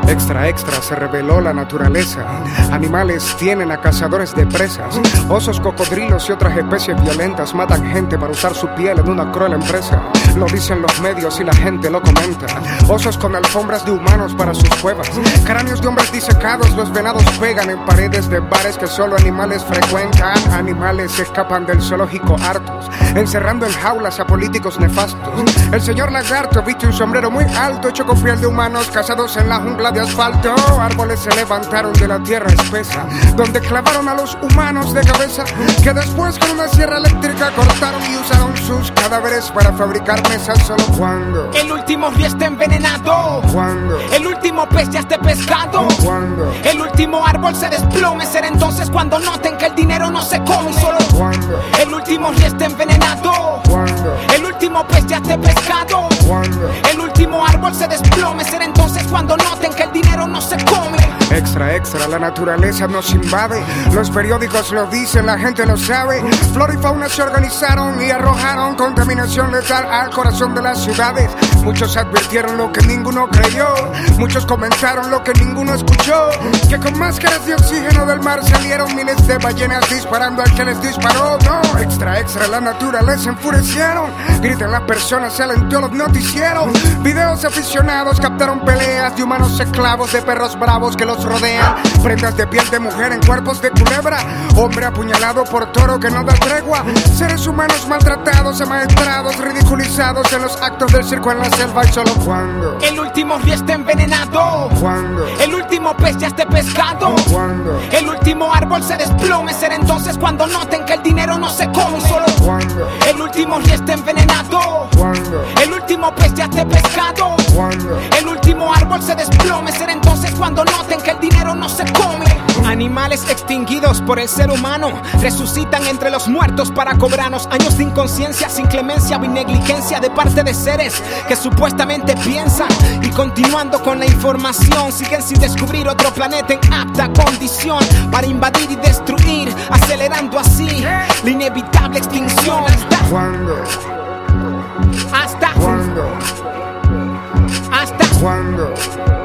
Extra, extra, se reveló la naturaleza. Animales tienen a cazadores de presas. Osos, cocodrilos y otras especies violentas matan gente para usar su piel en una cruel empresa. Lo dicen los medios y la gente lo comenta. Osos con alfombras de humanos para sus cuevas. Cráneos de hombres disecados, los venados pegan en paredes de bares que solo animales frecuentan. Animales escapan del zoológico hartos, encerrando en jaulas a políticos nefastos. El señor lagarto viste un sombrero muy alto, hecho con piel de humanos cazados en la jungla de asfalto. Árboles se levantaron de la tierra espesa, donde clavaron a los humanos de cabeza, que después con una sierra eléctrica cortaron y usaron sus cadáveres para fabricar mesas. Solo cuando el último río esté envenenado, cuando el último pez ya esté pescado, cuando el último árbol se desplome, será entonces cuando noten que el dinero no se come. Solo cuando el último río esté envenenado, cuando el último pez ya esté pescado, cuando el último árbol se desplome, será entonces cuando noten que el dinero no se come. Extra, extra, la naturaleza nos invade. Los periódicos lo dicen, la gente lo sabe. Flora y fauna se organizaron y arrojaron contaminación letal al corazón de las ciudades. Muchos advirtieron lo que ninguno creyó, muchos comentaron lo que ninguno escuchó, que con máscaras de oxígeno del mar salieron miles de ballenas disparando al que les disparó. No, extra, extra, la naturaleza enfurecieron. Gritan las personas, salen todos los noticieros. Videos aficionados captaron peleas de humanos esclavos, de perros bravos que los rodean, prendas de piel de mujer en cuerpos de culebra, hombre apuñalado por toro que no da tregua, seres humanos maltratados, amaestrados, ridiculizados en los actos del circo en la selva. Y solo cuando el último río esté envenenado, cuando el último pez ya esté pescado, cuando el último árbol se desplome, será entonces cuando noten que el dinero no se come. Y solo cuando el último río esté envenenado, cuando el último pez ya esté pescado, cuando el último árbol se desplome, será entonces cuando noten que el dinero no se come. Animales extinguidos por el ser humano resucitan entre los muertos para cobrarnos años de inconsciencia, sin clemencia o negligencia de parte de seres que supuestamente piensan. Y continuando con la información, siguen sin descubrir otro planeta en apta condición para invadir y destruir, acelerando así la inevitable extinción. cuando Hasta cuando